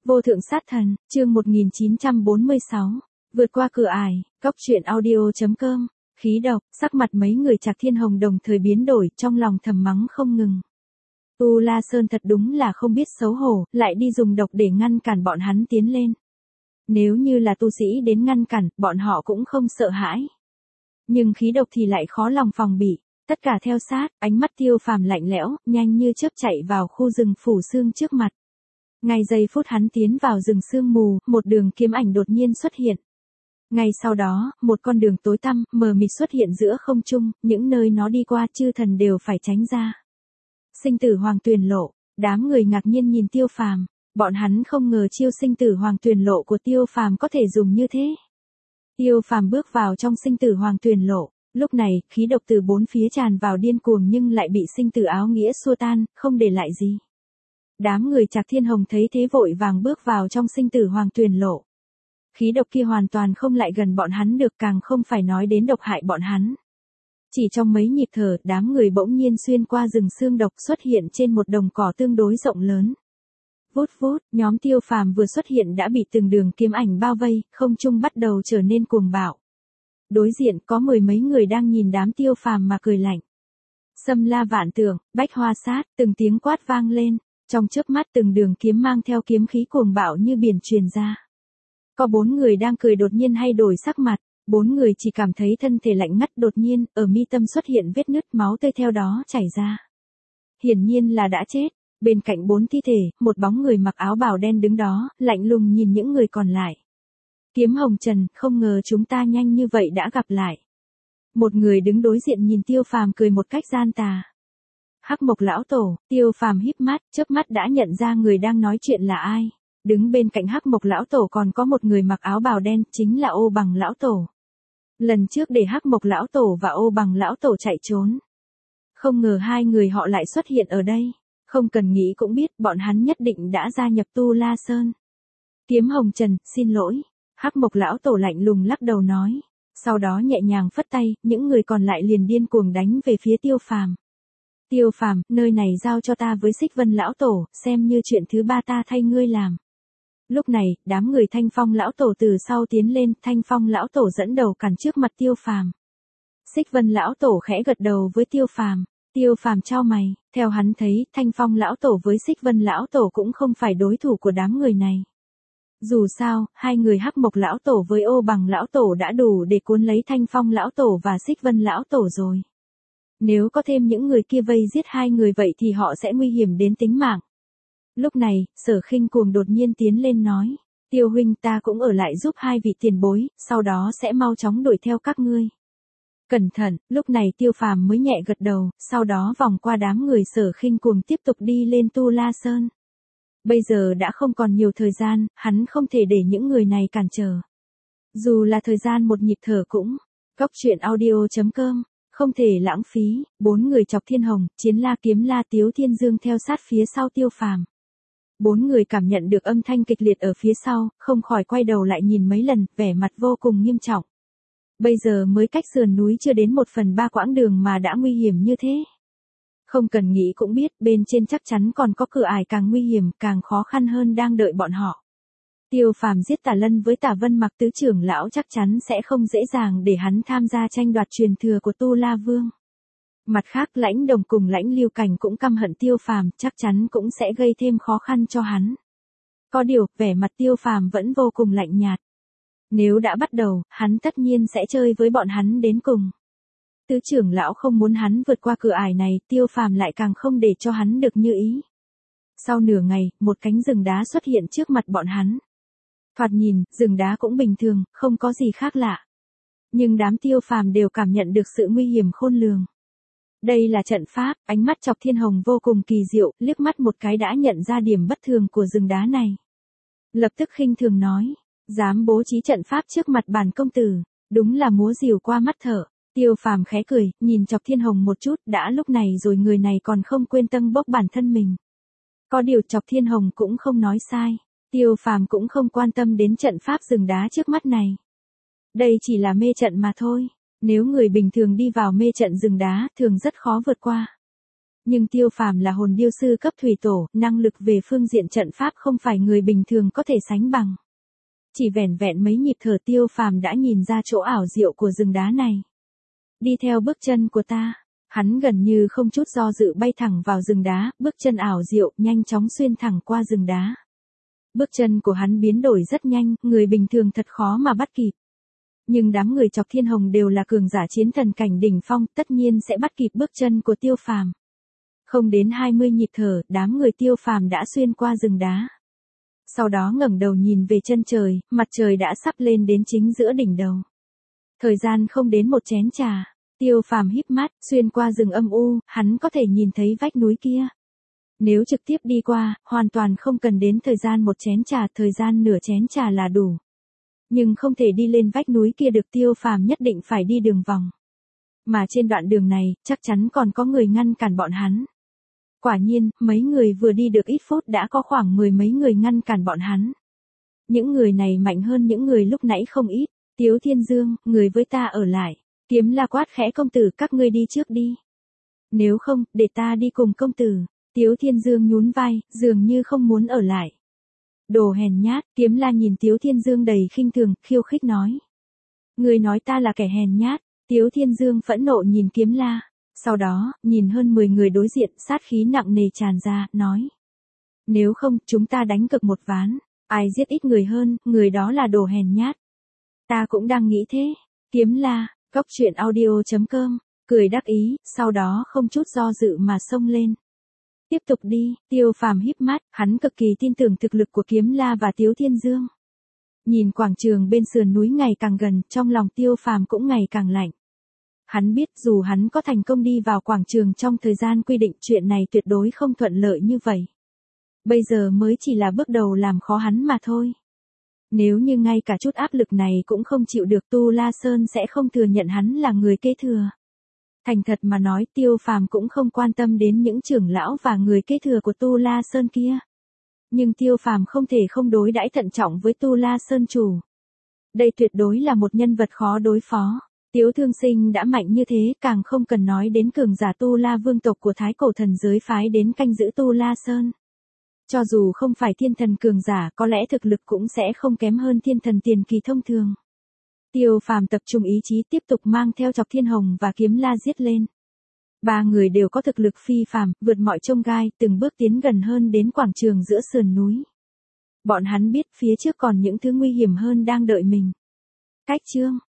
Vô thượng sát thần, chương 1946. Vượt qua cửa ải, Cóc truyện audio.com. Khí độc, sắc mặt mấy người Trạc Thiên Hồng đồng thời biến đổi, trong lòng thầm mắng không ngừng. Tu La Sơn thật đúng là không biết xấu hổ, lại đi dùng độc để ngăn cản bọn hắn tiến lên. Nếu như là tu sĩ đến ngăn cản, bọn họ cũng không sợ hãi. Nhưng khí độc thì lại khó lòng phòng bị. Tất cả theo sát, ánh mắt Tiêu Phàm lạnh lẽo, nhanh như chớp chạy vào khu rừng phủ sương trước mặt. Ngay giây phút hắn tiến vào rừng sương mù, một đường kiếm ảnh đột nhiên xuất hiện. Ngay sau đó, một con đường tối tăm, mờ mịt xuất hiện giữa không trung, những nơi nó đi qua chư thần đều phải tránh ra. Sinh tử hoàng tuyền lộ, đám người ngạc nhiên nhìn Tiêu Phàm, bọn hắn không ngờ chiêu sinh tử hoàng tuyền lộ của Tiêu Phàm có thể dùng như thế. Tiêu Phàm bước vào trong sinh tử hoàng tuyền lộ, lúc này, khí độc từ bốn phía tràn vào điên cuồng nhưng lại bị sinh tử áo nghĩa xua tan, không để lại gì. Đám người Trạc Thiên Hồng thấy thế vội vàng bước vào trong sinh tử hoàng tuyền lộ. Khí độc kia hoàn toàn không lại gần bọn hắn được, càng không phải nói đến độc hại bọn hắn. Chỉ trong mấy nhịp thở, đám người bỗng nhiên xuyên qua rừng sương độc xuất hiện trên một đồng cỏ tương đối rộng lớn. Vút vút, nhóm Tiêu Phàm vừa xuất hiện đã bị từng đường kiếm ảnh bao vây, không trung bắt đầu trở nên cuồng bạo. Đối diện có mười mấy người đang nhìn đám Tiêu Phàm mà cười lạnh. Xâm la vạn tượng, bách hoa sát, từng tiếng quát vang lên, trong chớp mắt từng đường kiếm mang theo kiếm khí cuồng bạo như biển truyền ra. Có 4 người đang cười đột nhiên hay đổi sắc mặt, 4 người chỉ cảm thấy thân thể lạnh ngắt, đột nhiên, ở mi tâm xuất hiện vết nứt, máu tươi theo đó chảy ra. Hiển nhiên là đã chết. Bên cạnh 4 thi thể, một bóng người mặc áo bào đen đứng đó, lạnh lùng nhìn những người còn lại. Kiếm Hồng Trần, không ngờ chúng ta nhanh như vậy đã gặp lại. Một người đứng đối diện nhìn Tiêu Phàm cười một cách gian tà. Hắc Mộc lão tổ. Tiêu Phàm híp mắt, chớp mắt đã nhận ra người đang nói chuyện là ai. Đứng bên cạnh Hắc Mộc lão tổ còn có một người mặc áo bào đen, chính là Ô Bằng lão tổ. Lần trước để Hắc Mộc lão tổ và Ô Bằng lão tổ chạy trốn, không ngờ hai người họ lại xuất hiện ở đây. Không cần nghĩ cũng biết, bọn hắn nhất định đã gia nhập Tu La Sơn. Kiếm Hồng Trần, xin lỗi. Hắc Mộc lão tổ lạnh lùng lắc đầu nói. Sau đó nhẹ nhàng phất tay, những người còn lại liền điên cuồng đánh về phía Tiêu Phàm. Tiêu Phàm, nơi này giao cho ta với Xích Vân lão tổ, xem như chuyện thứ ba ta thay ngươi làm. Lúc này, đám người Thanh Phong lão tổ từ sau tiến lên, Thanh Phong lão tổ dẫn đầu cản trước mặt Tiêu Phàm. Xích Vân lão tổ khẽ gật đầu với Tiêu Phàm. Tiêu Phàm chau mày, theo hắn thấy, Thanh Phong lão tổ với Xích Vân lão tổ cũng không phải đối thủ của đám người này. Dù sao, hai người Hắc Mộc lão tổ với Ô Bằng lão tổ đã đủ để cuốn lấy Thanh Phong lão tổ và Xích Vân lão tổ rồi. Nếu có thêm những người kia vây giết hai người vậy thì họ sẽ nguy hiểm đến tính mạng. Lúc này, Sở Khinh Cuồng đột nhiên tiến lên nói, Tiêu huynh, ta cũng ở lại giúp hai vị tiền bối, sau đó sẽ mau chóng đuổi theo các ngươi. Cẩn thận. Lúc này Tiêu Phàm mới nhẹ gật đầu, sau đó vòng qua đám người Sở Khinh Cuồng tiếp tục đi lên Tu La Sơn. Bây giờ đã không còn nhiều thời gian, hắn không thể để những người này cản trở. Dù là thời gian một nhịp thở cũng. Cóc truyện audio.com. Không thể lãng phí. 4 người Trọc Thiên Hồng, Chiến La Kiếm La Tiếu Thiên Dương theo sát phía sau Tiêu Phàm. 4 người cảm nhận được âm thanh kịch liệt ở phía sau, không khỏi quay đầu lại nhìn mấy lần, vẻ mặt vô cùng nghiêm trọng. Bây giờ mới cách sườn núi chưa đến 1/3 quãng đường mà đã nguy hiểm như thế. Không cần nghĩ cũng biết, bên trên chắc chắn còn có cửa ải càng nguy hiểm, càng khó khăn hơn đang đợi bọn họ. Tiêu Phàm giết Tả Lân với Tả Vân Mặc tứ trưởng lão chắc chắn sẽ không dễ dàng để hắn tham gia tranh đoạt truyền thừa của Tu La Vương. Mặt khác, Lãnh Đồng cùng Lãnh Lưu Cảnh cũng căm hận Tiêu Phàm, chắc chắn cũng sẽ gây thêm khó khăn cho hắn. Có điều, vẻ mặt Tiêu Phàm vẫn vô cùng lạnh nhạt. Nếu đã bắt đầu, hắn tất nhiên sẽ chơi với bọn hắn đến cùng. Tứ trưởng lão không muốn hắn vượt qua cửa ải này, Tiêu Phàm lại càng không để cho hắn được như ý. Sau nửa ngày, một cánh rừng đá xuất hiện trước mặt bọn hắn. Thoạt nhìn, rừng đá cũng bình thường, không có gì khác lạ. Nhưng đám Tiêu Phàm đều cảm nhận được sự nguy hiểm khôn lường. Đây là trận pháp. Ánh mắt Trọc Thiên Hồng vô cùng kỳ diệu, liếc mắt một cái đã nhận ra điểm bất thường của rừng đá này. Lập tức khinh thường nói. Dám bố trí trận pháp trước mặt bản công tử, đúng là múa rìu qua mắt thợ. Tiêu Phàm khẽ cười, nhìn Trọc Thiên Hồng một chút, đã lúc này rồi người này còn không quên tâng bốc bản thân mình. Có điều Trọc Thiên Hồng cũng không nói sai, Tiêu Phàm cũng không quan tâm đến trận pháp rừng đá trước mắt này. Đây chỉ là mê trận mà thôi, nếu người bình thường đi vào mê trận rừng đá, thường rất khó vượt qua. Nhưng Tiêu Phàm là hồn điêu sư cấp thủy tổ, năng lực về phương diện trận pháp không phải người bình thường có thể sánh bằng. Chỉ vẻn vẹn mấy nhịp thở Tiêu Phàm đã nhìn ra chỗ ảo diệu của rừng đá này. Đi theo bước chân của ta, hắn gần như không chút do dự bay thẳng vào rừng đá, bước chân ảo diệu, nhanh chóng xuyên thẳng qua rừng đá. Bước chân của hắn biến đổi rất nhanh, người bình thường thật khó mà bắt kịp. Nhưng đám người Chọc Thiên Hồng đều là cường giả chiến thần cảnh đỉnh phong, tất nhiên sẽ bắt kịp bước chân của Tiêu Phàm. Không đến 20 nhịp thở, đám người Tiêu Phàm đã xuyên qua rừng đá. Sau đó ngẩng đầu nhìn về chân trời, mặt trời đã sắp lên đến chính giữa đỉnh đầu. Thời gian không đến một chén trà, Tiêu Phàm híp mắt, xuyên qua rừng âm u, hắn có thể nhìn thấy vách núi kia. Nếu trực tiếp đi qua, hoàn toàn không cần đến thời gian một chén trà, thời gian nửa chén trà là đủ. Nhưng không thể đi lên vách núi kia được, Tiêu Phàm nhất định phải đi đường vòng. Mà trên đoạn đường này, chắc chắn còn có người ngăn cản bọn hắn. Quả nhiên, mấy người vừa đi được ít phút đã có khoảng 10 mấy người ngăn cản bọn hắn. Những người này mạnh hơn những người lúc nãy không ít. Tiếu Thiên Dương, người với ta ở lại. Kiếm La quát khẽ, công tử các ngươi đi trước đi. Nếu không, để ta đi cùng công tử. Tiếu Thiên Dương nhún vai, dường như không muốn ở lại. Đồ hèn nhát, Kiếm La nhìn Tiếu Thiên Dương đầy khinh thường, khiêu khích nói. Người nói ta là kẻ hèn nhát. Tiếu Thiên Dương phẫn nộ nhìn Kiếm La. Sau đó, nhìn hơn 10 người đối diện, sát khí nặng nề tràn ra, nói. Nếu không, chúng ta đánh cược một ván. Ai giết ít người hơn, người đó là đồ hèn nhát. Ta cũng đang nghĩ thế. Kiếm La, Cốc Truyện Audio.com, cười đắc ý, sau đó không chút do dự mà xông lên. Tiếp tục đi, Tiêu Phàm híp mắt, hắn cực kỳ tin tưởng thực lực của Kiếm La và Tiếu Thiên Dương. Nhìn quảng trường bên sườn núi ngày càng gần, trong lòng Tiêu Phàm cũng ngày càng lạnh. Hắn biết dù hắn có thành công đi vào quảng trường trong thời gian quy định, chuyện này tuyệt đối không thuận lợi như vậy. Bây giờ mới chỉ là bước đầu làm khó hắn mà thôi. Nếu như ngay cả chút áp lực này cũng không chịu được, Tu La Sơn sẽ không thừa nhận hắn là người kế thừa. Thành thật mà nói, Tiêu Phàm cũng không quan tâm đến những trưởng lão và người kế thừa của Tu La Sơn kia. Nhưng Tiêu Phàm không thể không đối đãi thận trọng với Tu La Sơn chủ. Đây tuyệt đối là một nhân vật khó đối phó. Tiếu Thương Sinh đã mạnh như thế, càng không cần nói đến cường giả Tu La vương tộc của Thái Cổ thần giới phái đến canh giữ Tu La Sơn. Cho dù không phải thiên thần cường giả, có lẽ thực lực cũng sẽ không kém hơn thiên thần tiền kỳ thông thường. Tiêu Phàm tập trung ý chí tiếp tục mang theo Chọc Thiên Hồng và Kiếm La giết lên. Ba người đều có thực lực phi phàm, vượt mọi chông gai, từng bước tiến gần hơn đến quảng trường giữa sườn núi. Bọn hắn biết phía trước còn những thứ nguy hiểm hơn đang đợi mình. Cách chương